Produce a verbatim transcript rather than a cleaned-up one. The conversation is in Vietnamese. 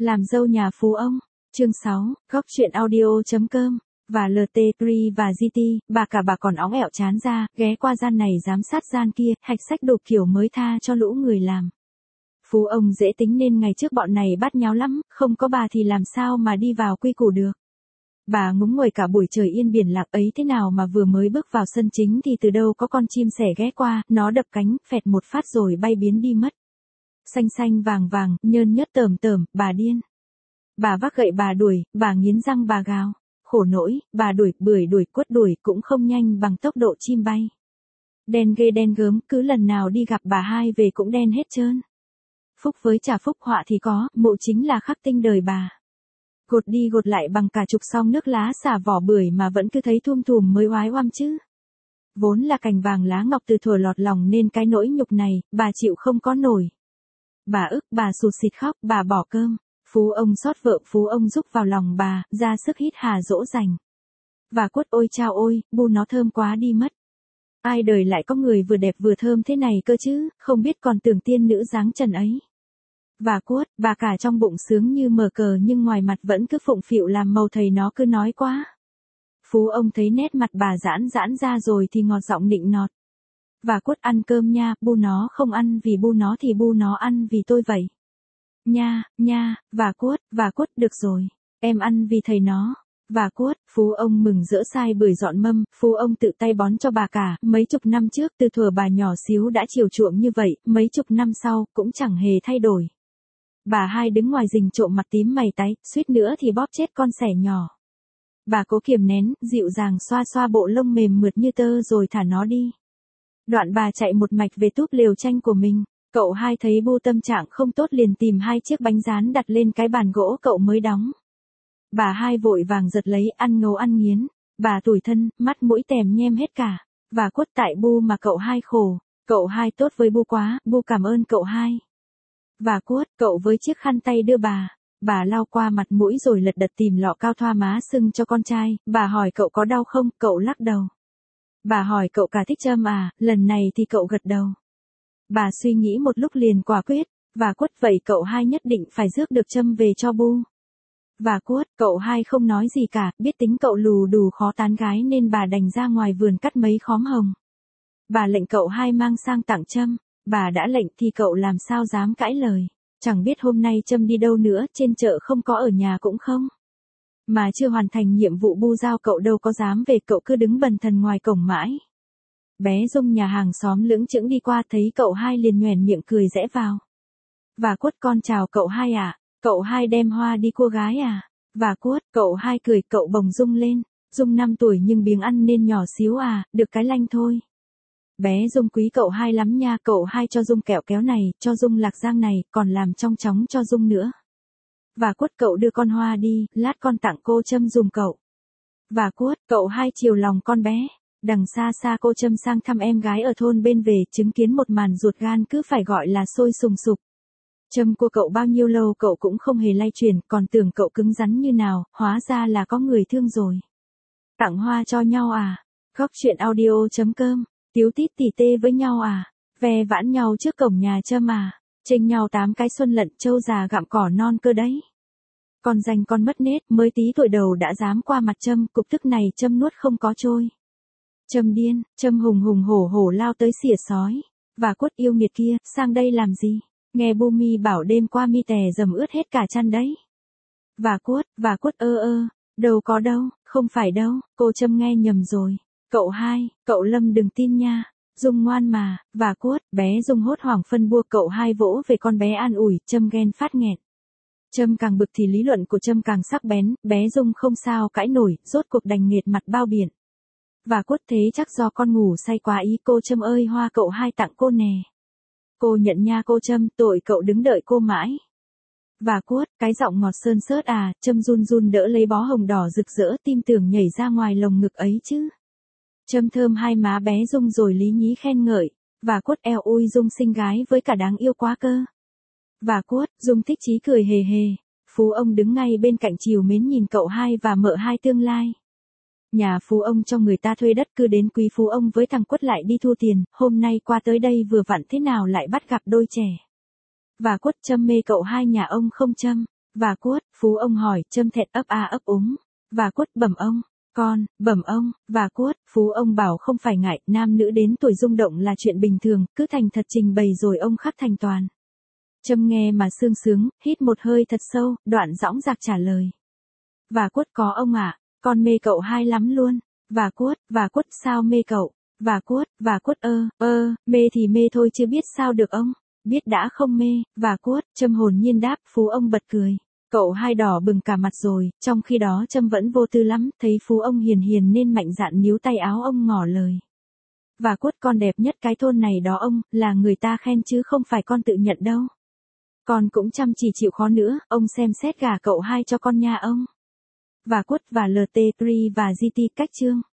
Làm dâu nhà phú ông. Chương sáu, góc truyện audio.com. Và lờ tê ba và giê tê, bà cả bà còn óng ẹo chán ra, ghé qua gian này giám sát gian kia, hạch sách đồ kiểu mới tha cho lũ người làm. Phú ông dễ tính nên ngày trước bọn này bắt nháo lắm, không có bà thì làm sao mà đi vào quy củ được. Bà ngúng nguồi cả buổi trời yên biển lặng ấy thế nào mà vừa mới bước vào sân chính thì từ đâu có con chim sẻ ghé qua, nó đập cánh, phẹt một phát rồi bay biến đi mất. Xanh xanh vàng vàng, nhơn nhớt tởm tởm, bà điên. Bà vác gậy bà đuổi, bà nghiến răng bà gào. Khổ nỗi, bà đuổi, bưởi đuổi, quất đuổi cũng không nhanh bằng tốc độ chim bay. Đen ghê đen gớm, cứ lần nào đi gặp bà hai về cũng đen hết trơn. Phúc với trả phúc họa thì có, mộ chính là khắc tinh đời bà. Gột đi gột lại bằng cả chục song nước lá xả vỏ bưởi mà vẫn cứ thấy thum thùm mới oái oăm chứ. Vốn là cành vàng lá ngọc từ thuở lọt lòng nên cái nỗi nhục này, bà chịu không có nổi. Bà ức, bà sụt xịt khóc, bà bỏ cơm. Phú ông xót vợ, phú ông rúc vào lòng bà, ra sức hít hà dỗ dành. Và quất ôi chao ôi, bu nó thơm quá đi mất. Ai đời lại có người vừa đẹp vừa thơm thế này cơ chứ, không biết còn tưởng tiên nữ dáng trần ấy. Và quất, bà cả trong bụng sướng như mờ cờ nhưng ngoài mặt vẫn cứ phụng phịu làm màu thầy nó cứ nói quá. Phú ông thấy nét mặt bà giãn giãn ra rồi thì ngọt giọng nịnh nọt. Và quất ăn cơm nha, bu nó không ăn vì bu nó thì bu nó ăn vì tôi vậy. Nha, nha, và quất, và quất được rồi, em ăn vì thầy nó. Và quất, phú ông mừng rỡ sai bưởi dọn mâm, phú ông tự tay bón cho bà cả, mấy chục năm trước từ thuở bà nhỏ xíu đã chiều chuộng như vậy, mấy chục năm sau, cũng chẳng hề thay đổi. Bà hai đứng ngoài rình trộm mặt tím mày tái, suýt nữa thì bóp chết con sẻ nhỏ. Bà cố kiềm nén, dịu dàng xoa xoa bộ lông mềm mượt như tơ rồi thả nó đi. Đoạn bà chạy một mạch về túp lều tranh của mình. Cậu hai thấy bu tâm trạng không tốt liền tìm hai chiếc bánh rán đặt lên cái bàn gỗ cậu mới đóng. Bà hai vội vàng giật lấy ăn ngấu ăn nghiến. Bà tủi thân, mắt mũi tèm nhem hết cả. Và quất tại bu mà cậu hai khổ. Cậu hai tốt với bu quá, bu cảm ơn cậu hai. Và quất, cậu với chiếc khăn tay đưa bà. Bà lau qua mặt mũi rồi lật đật tìm lọ cao thoa má sưng cho con trai. Bà hỏi cậu có đau không, cậu lắc đầu. Bà hỏi cậu cả thích châm à, lần này thì cậu gật đầu. Bà suy nghĩ một lúc liền quả quyết, và quất vậy cậu hai nhất định phải rước được châm về cho bu. Và quất, cậu hai không nói gì cả, biết tính cậu lù đù khó tán gái nên bà đành ra ngoài vườn cắt mấy khóm hồng. Bà lệnh cậu hai mang sang tặng châm, bà đã lệnh thì cậu làm sao dám cãi lời, chẳng biết hôm nay châm đi đâu nữa, trên chợ không có ở nhà cũng không. Mà chưa hoàn thành nhiệm vụ bu giao cậu đâu có dám về, cậu cứ đứng bần thần ngoài cổng mãi. Bé Dung nhà hàng xóm lững chững đi qua thấy cậu hai liền nhoẻn miệng cười rẽ vào. Và quất con chào cậu hai à, cậu hai đem hoa đi cua gái à. Và quất, cậu hai cười, cậu bồng Dung lên. Dung năm tuổi nhưng biếng ăn nên nhỏ xíu à, được cái lanh thôi. Bé Dung quý cậu hai lắm nha, cậu hai cho Dung kẹo kéo này, cho Dung lạc giang này, còn làm trong chóng cho Dung nữa. Và quất, cậu đưa con hoa đi, lát con tặng cô Trâm dùm cậu. Và quất, cậu hai chiều lòng con bé. Đằng xa xa cô Trâm sang thăm em gái ở thôn bên về, chứng kiến một màn ruột gan cứ phải gọi là sôi sùng sục. Trâm của cậu bao nhiêu lâu cậu cũng không hề lay chuyển, còn tưởng cậu cứng rắn như nào, hóa ra là có người thương rồi. Tặng hoa cho nhau à? Góc truyện audio.com. Tíu tít tỉ tê với nhau à? Ve vãn nhau trước cổng nhà Trâm à? Chênh nhau tám cái xuân lận, trâu già gặm cỏ non cơ đấy. Còn dành con mất nết, mới tí tuổi đầu đã dám qua mặt Trâm, cục tức này Trâm nuốt không có trôi. Trâm điên, Trâm hùng hùng hổ hổ lao tới xỉa sói. Và quất yêu nghiệt kia, sang đây làm gì? Nghe bu mi bảo đêm qua mi tè dầm ướt hết cả chăn đấy. Và quất, và quất ơ ơ, đâu có đâu, không phải đâu, cô Trâm nghe nhầm rồi. Cậu hai, cậu Lâm đừng tin nha. Dung ngoan mà. Và quất, bé Dung hốt hoảng phân bua, cậu hai vỗ về con bé an ủi, Trâm ghen phát nghẹn. Trâm càng bực thì lý luận của Trâm càng sắc bén, bé Dung không sao cãi nổi, rốt cuộc đành nghiệt mặt bao biển. Và quất thế chắc do con ngủ say quá ý, cô Trâm ơi hoa cậu hai tặng cô nè. Cô nhận nha cô Trâm, tội cậu đứng đợi cô mãi. Và quất, cái giọng ngọt sơn sớt à, Trâm run run đỡ lấy bó hồng đỏ rực rỡ, tim tưởng nhảy ra ngoài lồng ngực ấy chứ. Trâm thơm hai má bé Dung rồi lý nhí khen ngợi. Và quất eo ui Dung xinh gái với cả đáng yêu quá cơ. Và quất, Dung thích chí cười hề hề. Phú ông đứng ngay bên cạnh chiều mến nhìn cậu hai và mợ hai tương lai. Nhà phú ông cho người ta thuê đất cứ đến quý phú ông với thằng quất lại đi thu tiền, hôm nay qua tới đây vừa vặn thế nào lại bắt gặp đôi trẻ. Và quất châm mê cậu hai nhà ông không châm. Và Quất, Phú ông hỏi, châm thẹn ấp a ấp úng. Và Quất bẩm ông, con, bẩm ông, và Quất, Phú ông bảo không phải ngại, nam nữ đến tuổi rung động là chuyện bình thường, cứ thành thật trình bày rồi ông khắc thành toàn. Trâm nghe mà sương sướng, hít một hơi thật sâu, đoạn dõng dạc trả lời. Và Quất có ông ạ, con mê cậu hai lắm luôn. Và Quất, và Quất sao mê cậu? Và Quất, và Quất ơ, ơ, mê thì mê thôi chứ biết sao được ông. Biết đã không mê, và Quất, Trâm hồn nhiên đáp, Phú ông bật cười. Cậu hai đỏ bừng cả mặt rồi, trong khi đó Trâm vẫn vô tư lắm, thấy Phú ông hiền hiền nên mạnh dạn níu tay áo ông ngỏ lời. Và Quất con đẹp nhất cái thôn này đó ông, là người ta khen chứ không phải con tự nhận đâu. Con cũng chăm chỉ chịu khó nữa, ông xem xét gả cậu hai cho con nha ông. Và Quất và lờ tê, Ri và giê tê cách chương.